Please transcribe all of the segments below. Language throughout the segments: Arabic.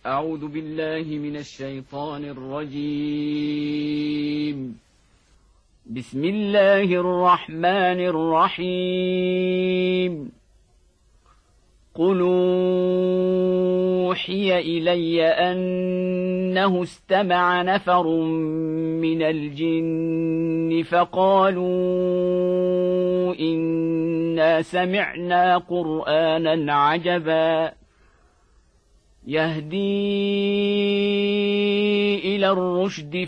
أعوذ بالله من الشيطان الرجيم. بسم الله الرحمن الرحيم. قل أوحي إلي أنه استمع نفر من الجن فقالوا إنا سمعنا قرآنا عجبا يهدي إلى الرشد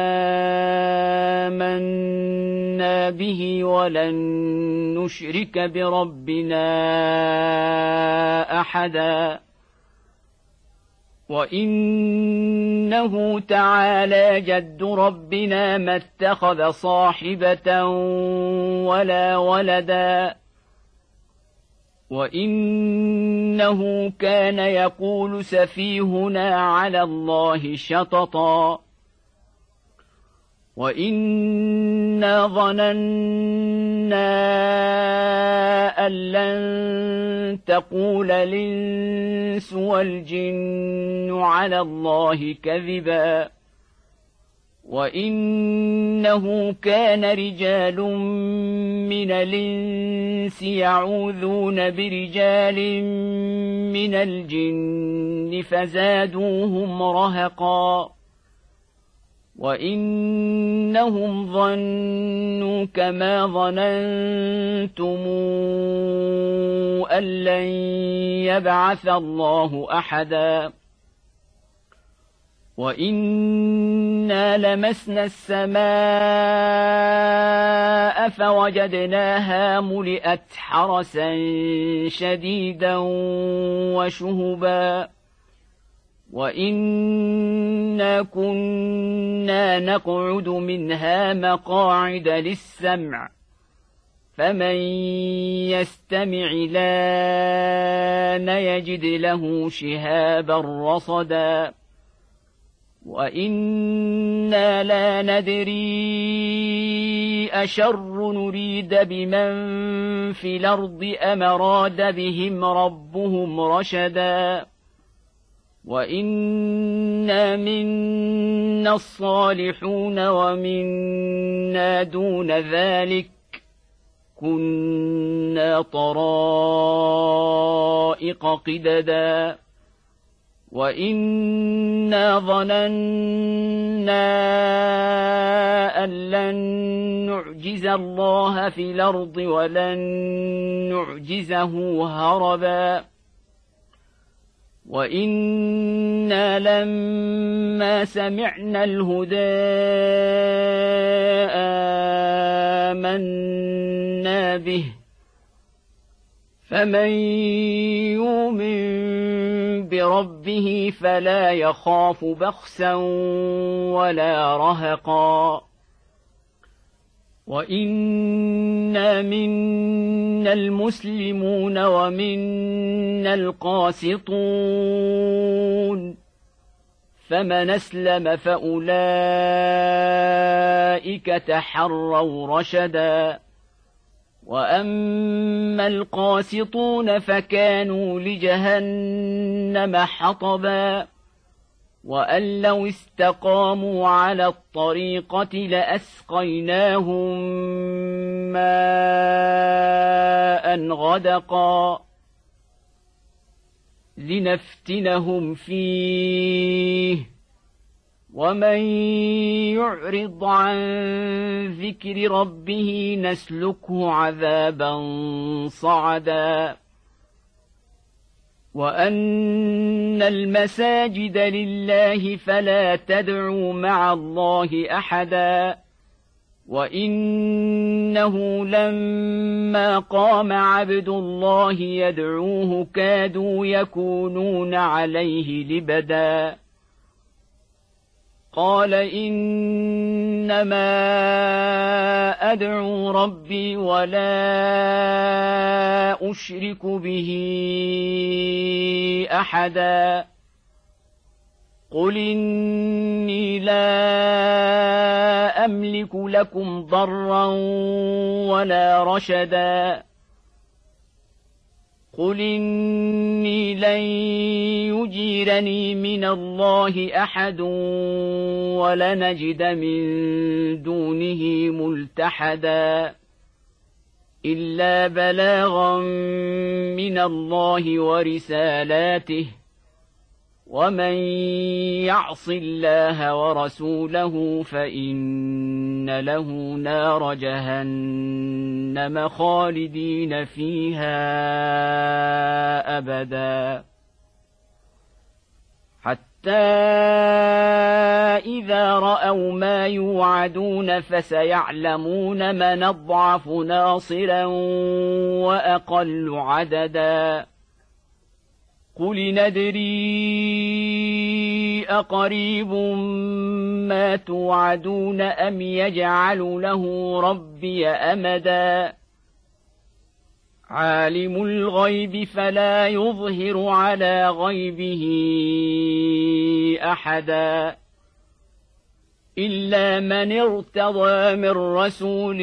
فآمنا به ولن نشرك بربنا أحدا وإنه تعالى جد ربنا ما اتخذ صاحبة ولا ولدا وإنه كان يقول سفيهنا على الله شططا وإنا ظننا أن لن تقول الإنس والجن على الله كذبا وإنه كان رجال من الإنس يعوذون برجال من الجن فزادوهم رهقا وإنهم ظنوا كما ظننتم أن لن يبعث الله أحدا وإنا لمسنا السماء فوجدناها ملئت حرسا شديدا وشهبا وإنا كنا نقعد منها مقاعد للسمع فمن يستمع الآن يجد له شهابا رصدا وإنا لا ندري أشر نريد بمن في الأرض أم أراد بهم ربهم رشدا وإنا منا الصالحون ومنا دون ذلك كنا طرائق قددا وإنا ظننا أن لن نعجز الله في الأرض ولن نعجزه هربا وإنا لما سمعنا الهدى آمنا به فمن يؤمن بربه فلا يخاف بخسا ولا رهقا وإنا منا المسلمون ومنا القاسطون فمن أسلم فأولئك تحروا رشدا وأما القاسطون فكانوا لجهنم حطبا وأن لو استقاموا على الطريقة لأسقيناهم ماء غدقا لنفتنهم فيه ومن يعرض عن ذكر ربه نسلكه عذابا صعدا وأن المساجد لله فلا تدعوا مع الله أحدا وإنه لما قام عبد الله يدعوه كادوا يكونون عليه لبدا قال إنما أدعو ربي ولا أشرك به أحدا قل إني لا أملك لكم ضرا ولا رشدا قل إني لن يجيرني من الله أحد ولنجد من دونه ملتحدا إلا بلاغا من الله ورسالاته ومن يعص الله ورسوله فإن له نار جهنم خالدين فيها أبدا حتى إذا رأوا ما يوعدون فسيعلمون من أضعف ناصرا وأقل عددا قل ندري أقريب ما توعدون أم يجعل له ربي أمدا عالم الغيب فلا يظهر على غيبه أحدا إلا من ارتضى من رسول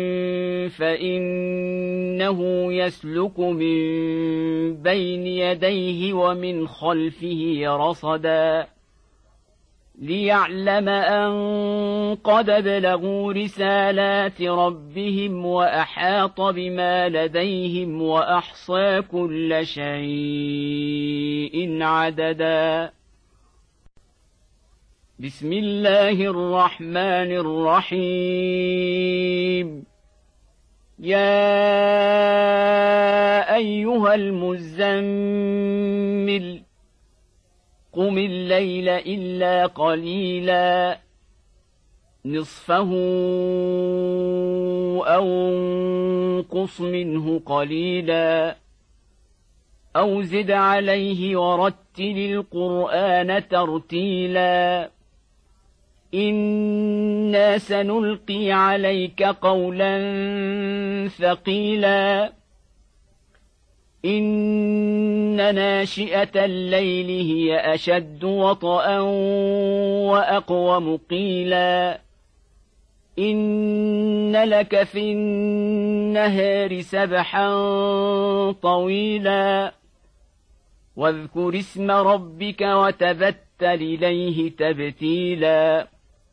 فإنه يسلك من بين يديه ومن خلفه رصدا ليعلم أن قد بلغوا رسالات ربهم وأحاط بما لديهم وأحصى كل شيء عددا بسم الله الرحمن الرحيم يا أيها المزمل قم الليل إلا قليلا نصفه أو انقص منه قليلا أو زد عليه ورتل القرآن ترتيلا إنا سنلقي عليك قولا ثقيلا إن ناشئة الليل هي أشد وطئا وأقوم قيلا إن لك في النهار سبحا طويلا واذكر اسم ربك وتبتل إليه تبتيلا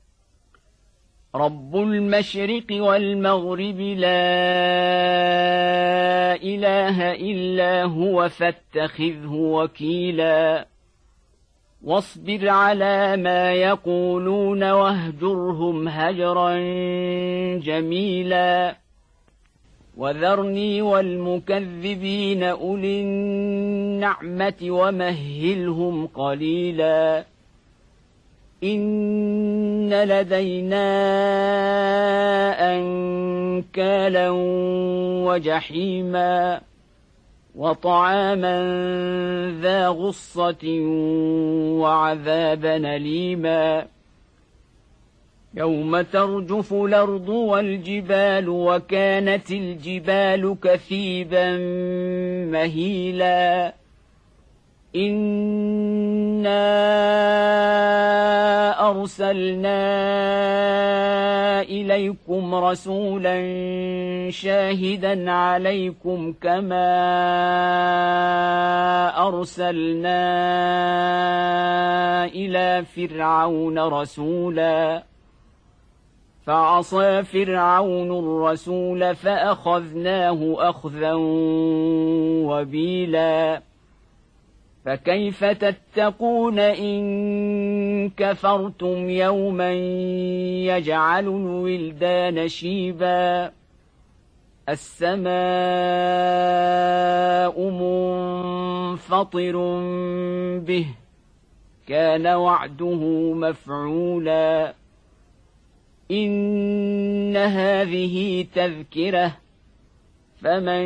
رب المشرق والمغرب لا إله إلا هو فاتخذه وكيلا واصبر على ما يقولون واهجرهم هجرا جميلا وذرني والمكذبين أولي النعمة ومهلهم قليلا إن لدينا أنكالا وجحيما وطعاما ذا غصة وعذابا أليما يوم ترجف الأرض والجبال وكانت الجبال كثيبا مهيلا إنا أرسلنا إليكم رسولا شاهدا عليكم كما أرسلنا إلى فرعون رسولا فعصى فرعون الرسول فأخذناه أخذا وبيلا فكيف تتقون إن كفرتم يوما يجعل الولدان شيبا السماء منفطر به كان وعده مفعولا إن هذه تذكرة فمن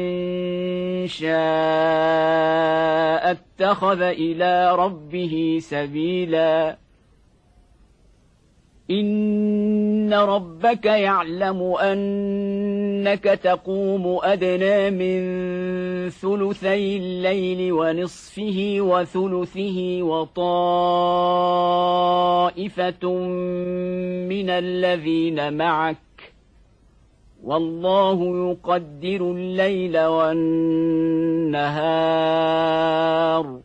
شاء اتخذ إلى ربه سبيلا إن ربك يعلم أنك تقوم أدنى من ثلثي الليل ونصفه وثلثه وطائفة من الذين معك والله يقدر الليل والنهار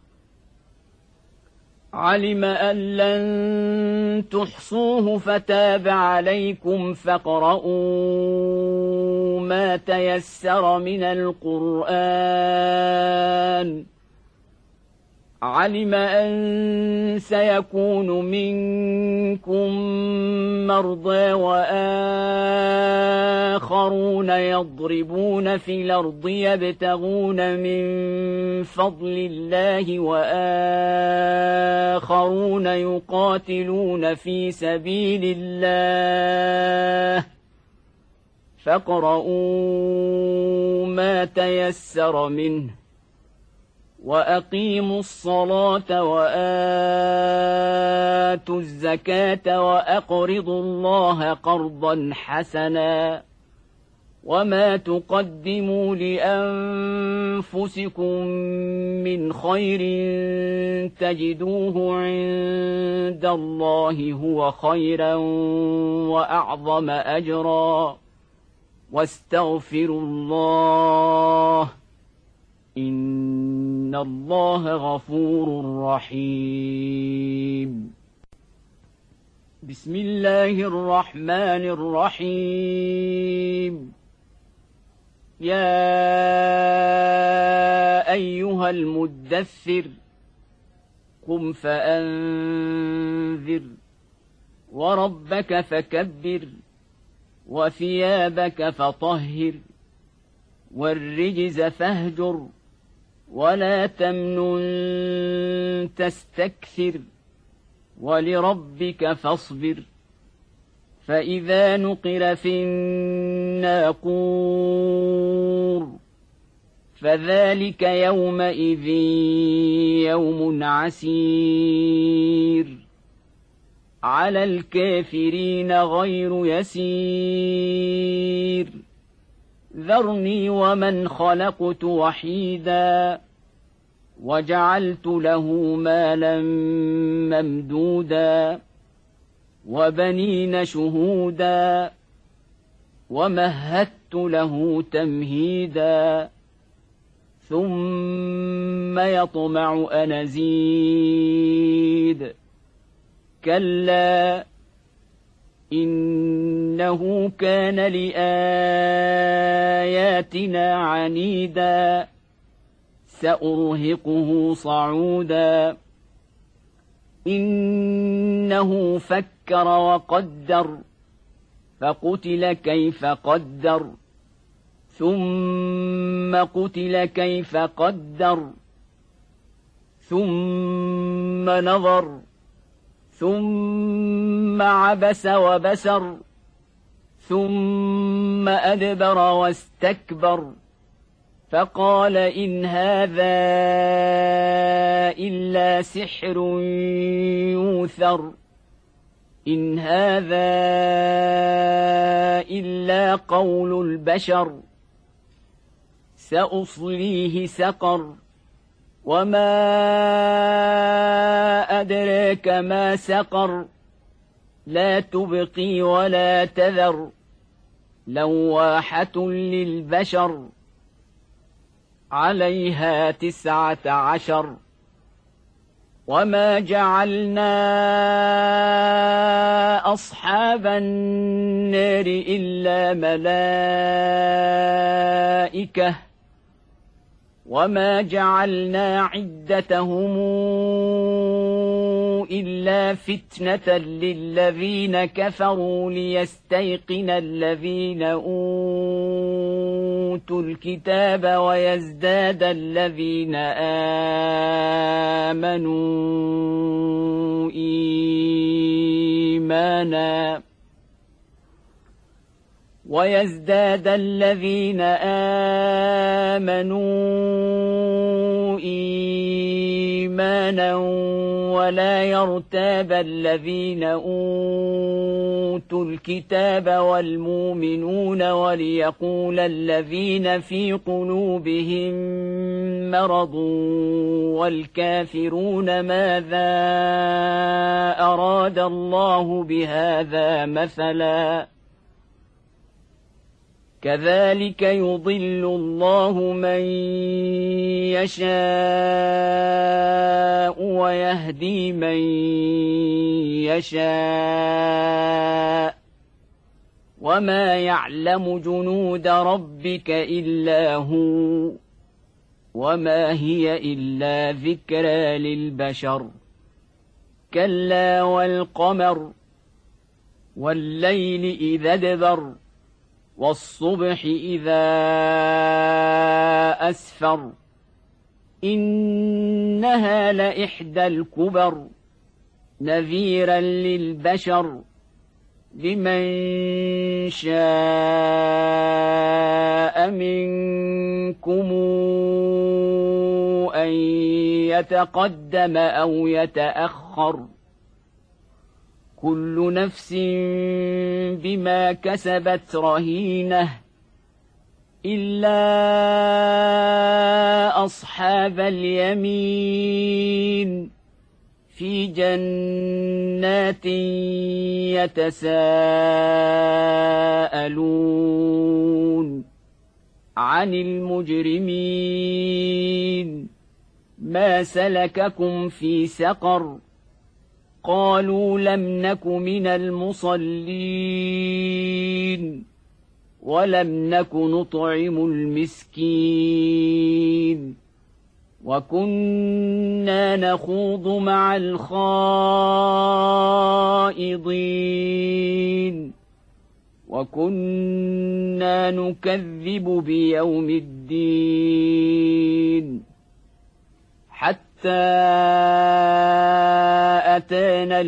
علم أن لن تحصوه فتاب عليكم فاقرؤوا ما تيسر من القرآن علم أن سيكون منكم مرضى وآخرون يضربون في الأرض يبتغون من فضل الله وآخرون يقاتلون في سبيل الله فاقرؤوا ما تيسر منه وأقيموا الصلاة وآتوا الزكاة وأقرضوا الله قرضا حسنا وما تقدموا لأنفسكم من خير تجدوه عند الله هو خيرا وأعظم أجرا واستغفروا الله إن الله غفور رحيم بسم الله الرحمن الرحيم يا أيها المدثر قم فأنذر وربك فكبر وثيابك فطهر والرجز فاهجر ولا تمنن تستكثر ولربك فاصبر فإذا نقر في الناقور فذلك يومئذ يوم عسير على الكافرين غير يسير ذرني ومن خلقت وحيدا وجعلت له مالا ممدودا وبنين شهودا ومهدت له تمهيدا ثم يطمع أن أزيد كلا إنه كان لآياتنا عنيدا سأرهقه صعودا إنه فكر وقدر فقتل كيف قدر ثم قتل كيف قدر ثم نظر ثم عبس وبسر ثم أدبر واستكبر فقال إن هذا إلا سحر يوثر إن هذا إلا قول البشر سأصليه سقر وما أدراك ما سقر لا تبقي ولا تذر لواحة للبشر عليها 19 وما جعلنا أصحاب النار إلا ملائكة وما جعلنا عدتهم إلا فتنة للذين كفروا ليستيقن الذين أوتوا الكتاب ويزداد الذين آمنوا إيمانا ولا يرتاب الذين أوتوا الكتاب والمؤمنون وليقول الذين في قلوبهم مرض والكافرون ماذا أراد الله بهذا مثلا كذلك يضل الله من يشاء ويهدي من يشاء وما يعلم جنود ربك إلا هو وما هي إلا ذكرى للبشر كلا والقمر والليل إذا ادبر والصبح إذا أسفر إنها لإحدى الكبر نذيرا للبشر لمن شاء منكم أن يتقدم أو يتأخر كل نفس بما كسبت رهينة إلا أصحاب اليمين في جنات يتساءلون عن المجرمين ما سلككم في سقر قالوا لم نك من المصلين ولم نك نطعم المسكين وكنا نخوض مع الخائضين وكنا نكذب بيوم الدين حتى أتانا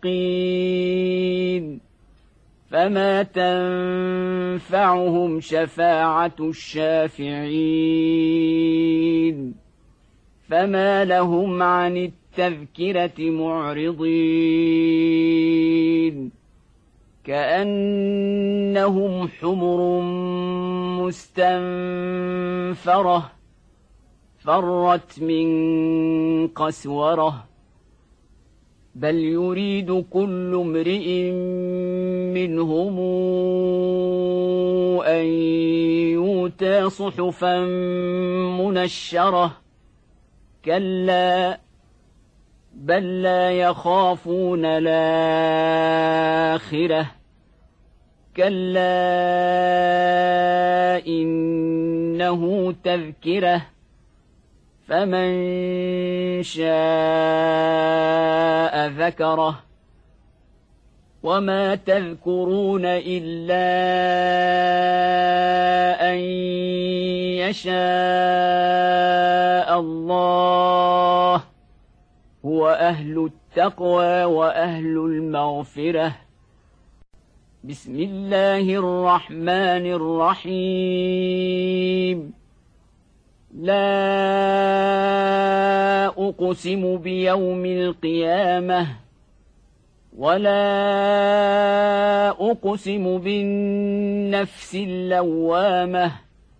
اليقين فما تنفعهم شفاعة الشافعين فما لهم عن التذكرة معرضين كأنهم حمر مستنفرة فرت من قسورة بل يريد كل امرئ منهم أن يؤتى صحفا منشرة كلا بل لا يخافون الآخرة كلا إنه تذكرة فمن شاء ذكره وما تذكرون إلا أن يشاء الله هو أهل التقوى وأهل المغفرة بسم الله الرحمن الرحيم لا أقسم بيوم القيامة ولا أقسم بالنفس اللوامة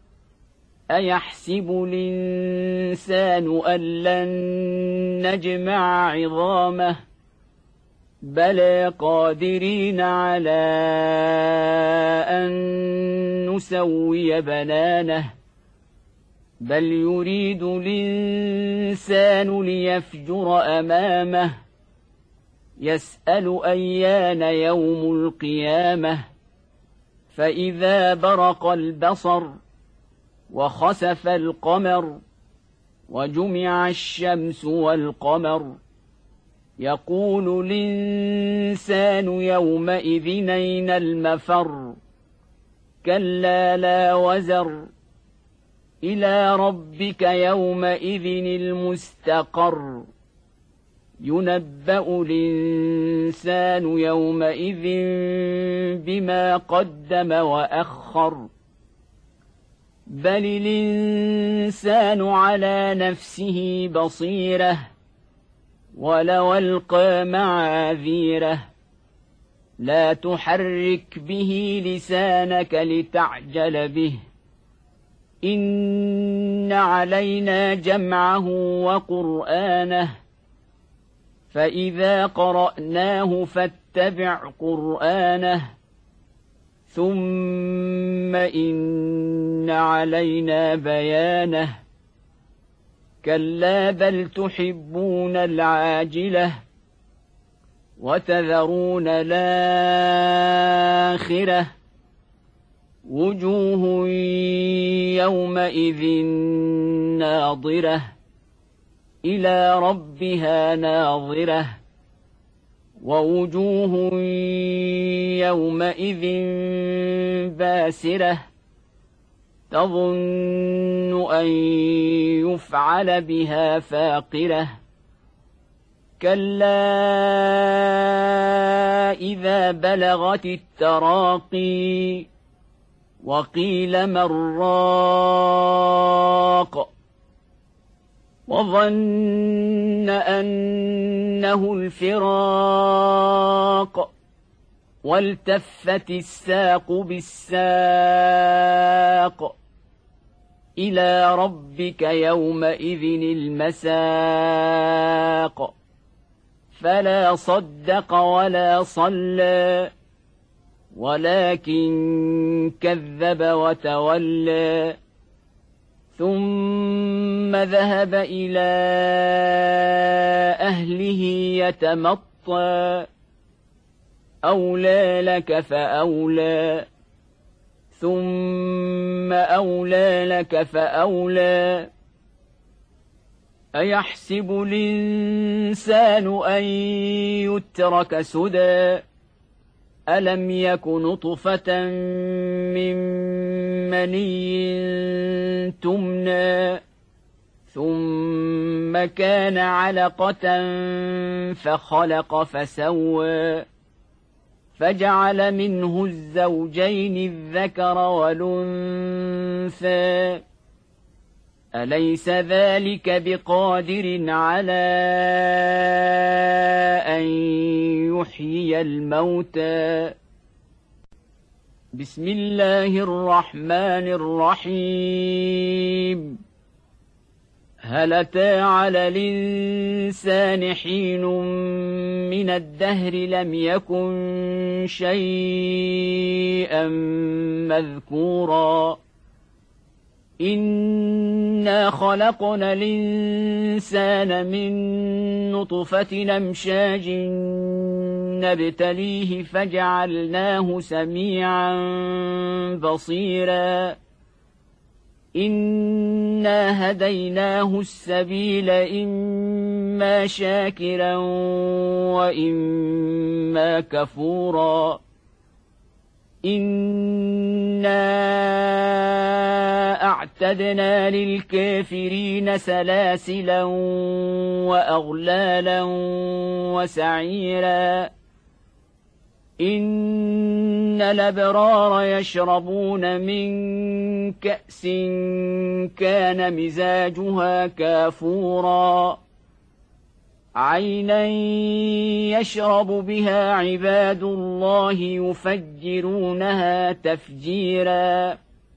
أيحسب الإنسان أن لن نجمع عظامه بلى قادرين على أن نسوي بنانه بل يريد الإنسان ليفجر أمامه يسأل أيان يوم القيامة فإذا برق البصر وخسف القمر وجمع الشمس والقمر يقول الإنسان يومئذ أين المفر كلا لا وزر إلى ربك يومئذ المستقر ينبأ الإنسان يومئذ بما قدم وأخر بل الإنسان على نفسه بصيرة ولو ألقى معاذيره لا تحرك به لسانك لتعجل به إن علينا جمعه وقرآنه فإذا قرأناه فاتبع قرآنه ثم إن علينا بيانه كلا بل تحبون العاجلة وتذرون الآخرة وجوه يومئذ ناظرة إلى ربها ناظرة ووجوه يومئذ باسرة تظن أن يفعل بها فاقرة كلا إذا بلغت التراقي وقيل من راق وظن أنه الفراق والتفت الساق بالساق إلى ربك يومئذ المساق فلا صدق ولا صلى ولكن كذب وتولى ثم ذهب إلى أهله يتمطى أولى لك فأولى ثم أولى لك فأولى أيحسب الإنسان أن يترك سدى ألم يك نطفة من مني تمنى ثم كان علقة فخلق فسوى فجعل منه الزوجين الذكر والأنثى أليس ذلك بقادر على أن يحيي الموتى بسم الله الرحمن الرحيم هل أتى على الإنسان حين من الدهر لم يكن شيئا مذكورا إنا خلقنا الإنسان من نطفة أمشاج نبتليه فجعلناه سميعا بصيرا إنا هديناه السبيل إما شاكرا وإما كفورا إنا أعتدنا للكافرين سلاسلا وأغلالا وسعيرا إن الأبرار يشربون من كأس كان مزاجها كافورا عينا يشرب بها عباد الله يفجرونها تفجيرا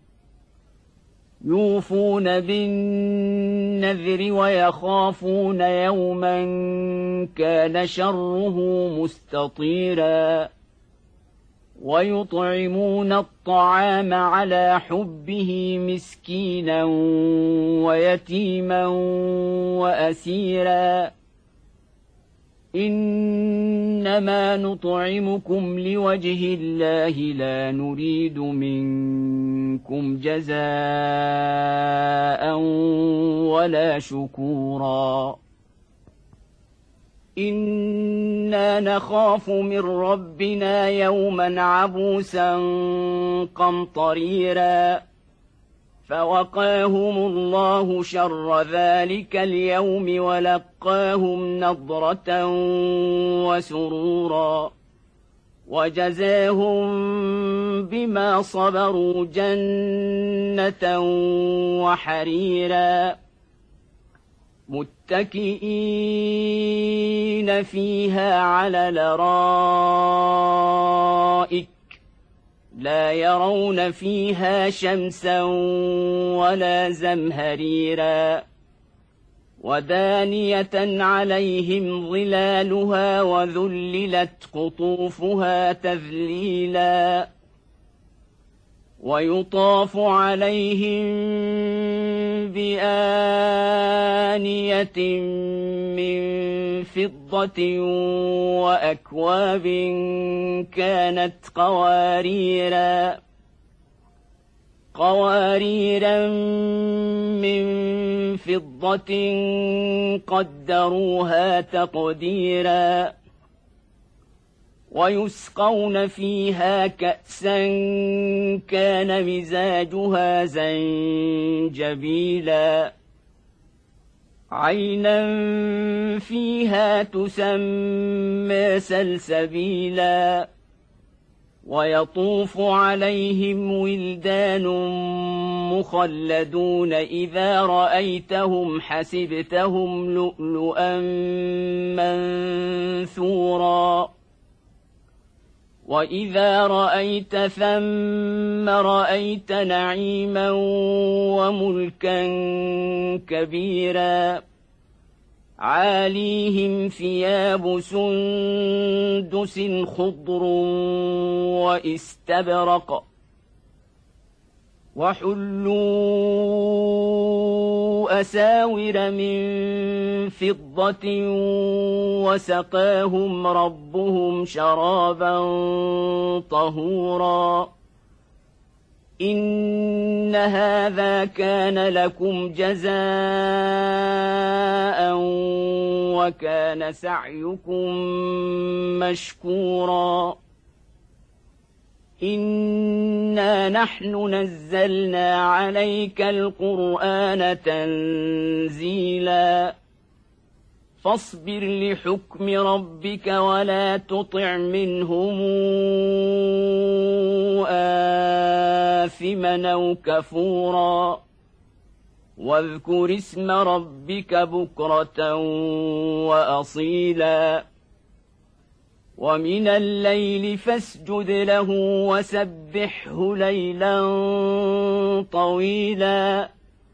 يوفون بالنذر ويخافون يوما كان شره مستطيرا ويطعمون الطعام على حبه مسكينا ويتيما وأسيرا إنما نطعمكم لوجه الله لا نريد منكم جزاء ولا شكورا إنا نخاف من ربنا يوما عبوسا قمطريرا فوقاهم الله شر ذلك اليوم ولقاهم نضرة وسرورا وجزاهم بما صبروا جنة وحريرا متكئين فيها على الأرائك لا يرون فيها شمسا ولا زمهريرا ودانية عليهم ظلالها وذللت قطوفها تذليلا ويطاف عليهم بآنية من فضة وأكواب كانت قواريرا من فضة قدروها تقديرا ويسقون فيها كأسا كان مزاجها زنجبيلا عينا فيها تسمى سلسبيلا ويطوف عليهم ولدان مخلدون إذا رأيتهم حسبتهم لؤلؤا منثورا وإذا رأيت ثم رأيت نعيما وملكا كبيرا عاليهم ثياب سندس خضر واستبرق وحلوا أساور من فضة وسقاهم ربهم شرابا طهورا إن هذا كان لكم جزاء وكان سعيكم مشكورا إنا نحن نزلنا عليك القرآن تنزيلا فاصبر لحكم ربك ولا تطع منهم آثما أو كفورا واذكر اسم ربك بكرة وأصيلا ومن الليل فاسجد له وسبحه ليلا طويلا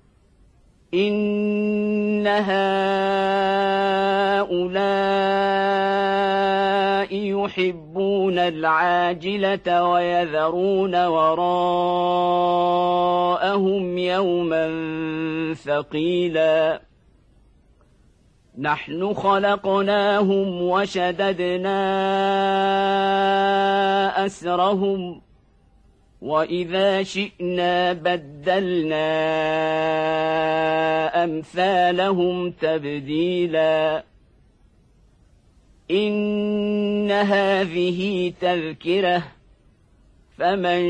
إن هؤلاء يحبون العاجلة ويذرون وراءهم يوما ثقيلا نحن خلقناهم وشددنا أسرهم وإذا شئنا بدلنا أمثالهم تبديلا إن هذه تذكرة فمن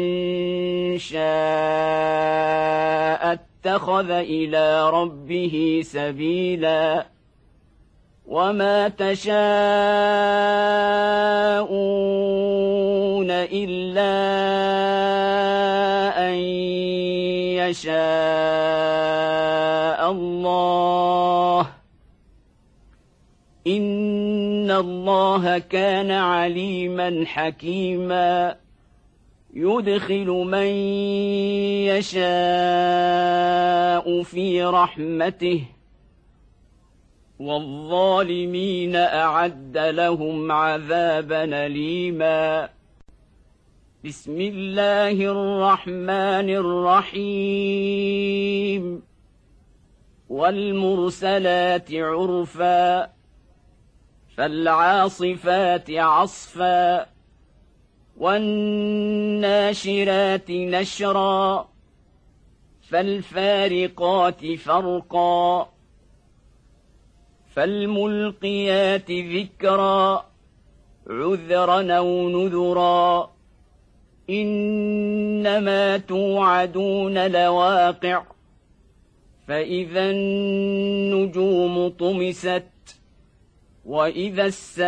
شاء اتخذ إلى ربه سبيلا وما تشاءون إلا أن يشاء الله إن الله كان عليما حكيما يدخل من يشاء في رحمته والظالمين أعد لهم عذابا أليما بسم الله الرحمن الرحيم والمرسلات عرفا فالعاصفات عصفا والناشرات نشرا فالفارقات فرقا فالملقيات ذكرا عذرا أو نذرا إنما توعدون لواقع فإذا النجوم طمست وإذا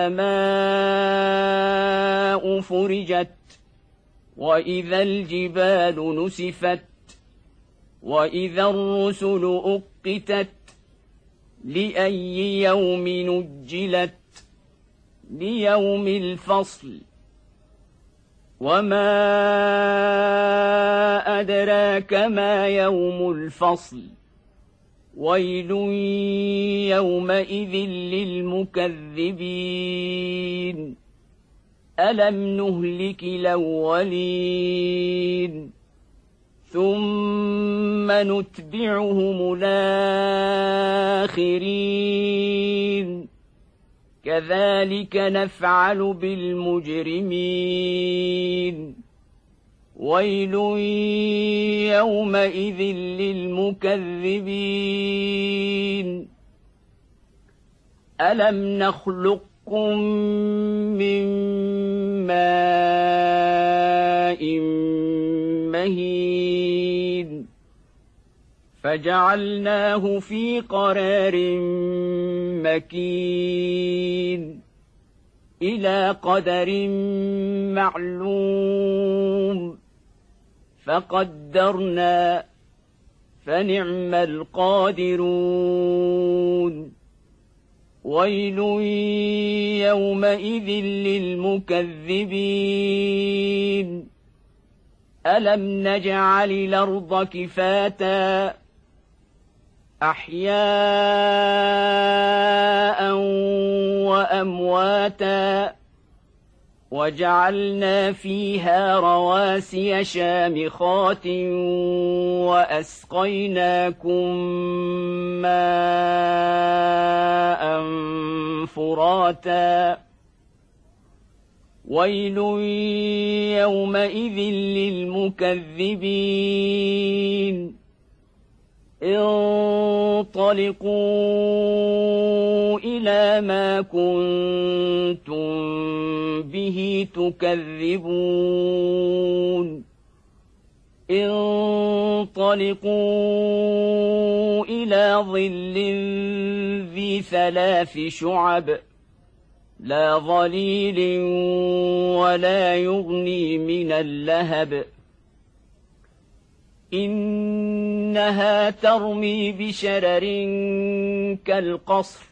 السماء فرجت وإذا الجبال نسفت وإذا الرسل أقتت لأي يوم نجلت ليوم الفصل وما أدراك ما يوم الفصل ويل يومئذ للمكذبين ألم نهلك الأولين ثم نتبعهم الآخرين كذلك نفعل بالمجرمين ويل يومئذ للمكذبين ألم نخلقكم من ماء مهين فجعلناه في قرار مكين إلى قدر معلوم فقدرنا فنعم القادرون ويل يومئذ للمكذبين ألم نجعل الأرض كفاتا أحياء وأمواتا وجعلنا فيها رواسي شامخات وأسقيناكم ماء فراتا ويل يومئذ للمكذبين انطلقوا إلى ما كنتم به تكذبون انطلقوا إلى ظل ذي 3 شعب لا ظليل ولا يغني من اللهب إنها ترمي بشرر كالقصر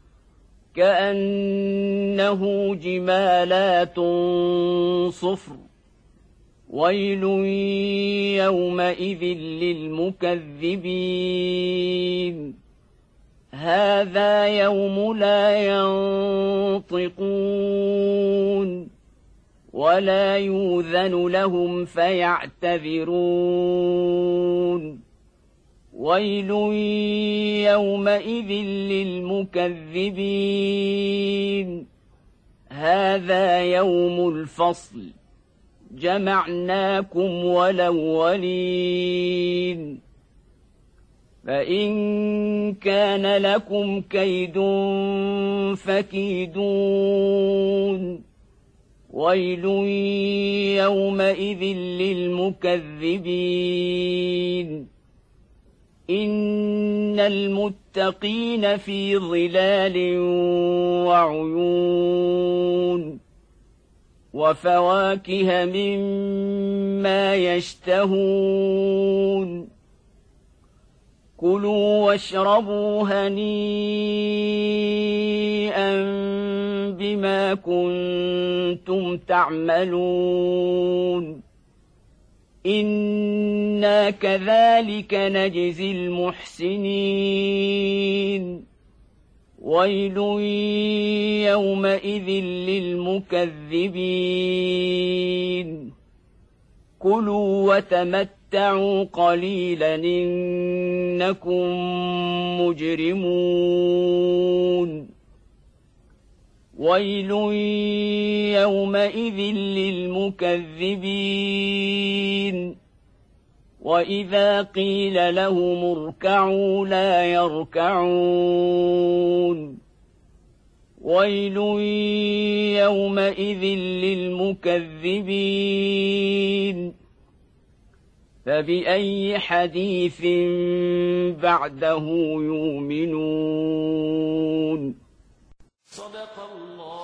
كأنه جمالات صفر ويل يومئذ للمكذبين هذا يوم لا ينطقون ولا يؤذن لهم فيعتذرون ويل يومئذ للمكذبين هذا يوم الفصل جمعناكم والأولين فإن كان لكم كيد فكيدون ويل يومئذ للمكذبين إن المتقين في ظلال وعيون وفواكه مما يشتهون كلوا واشربوا هنيئا بما كنتم تعملون إنا كذلك نجزي المحسنين ويل يومئذ للمكذبين كلوا وتمتعوا قليلا إنكم مجرمون ويل يومئذ للمكذبين وإذا قيل لهم اركعوا لا يركعون ويل يومئذ للمكذبين فبأي حديث بعده يؤمنون صدق الله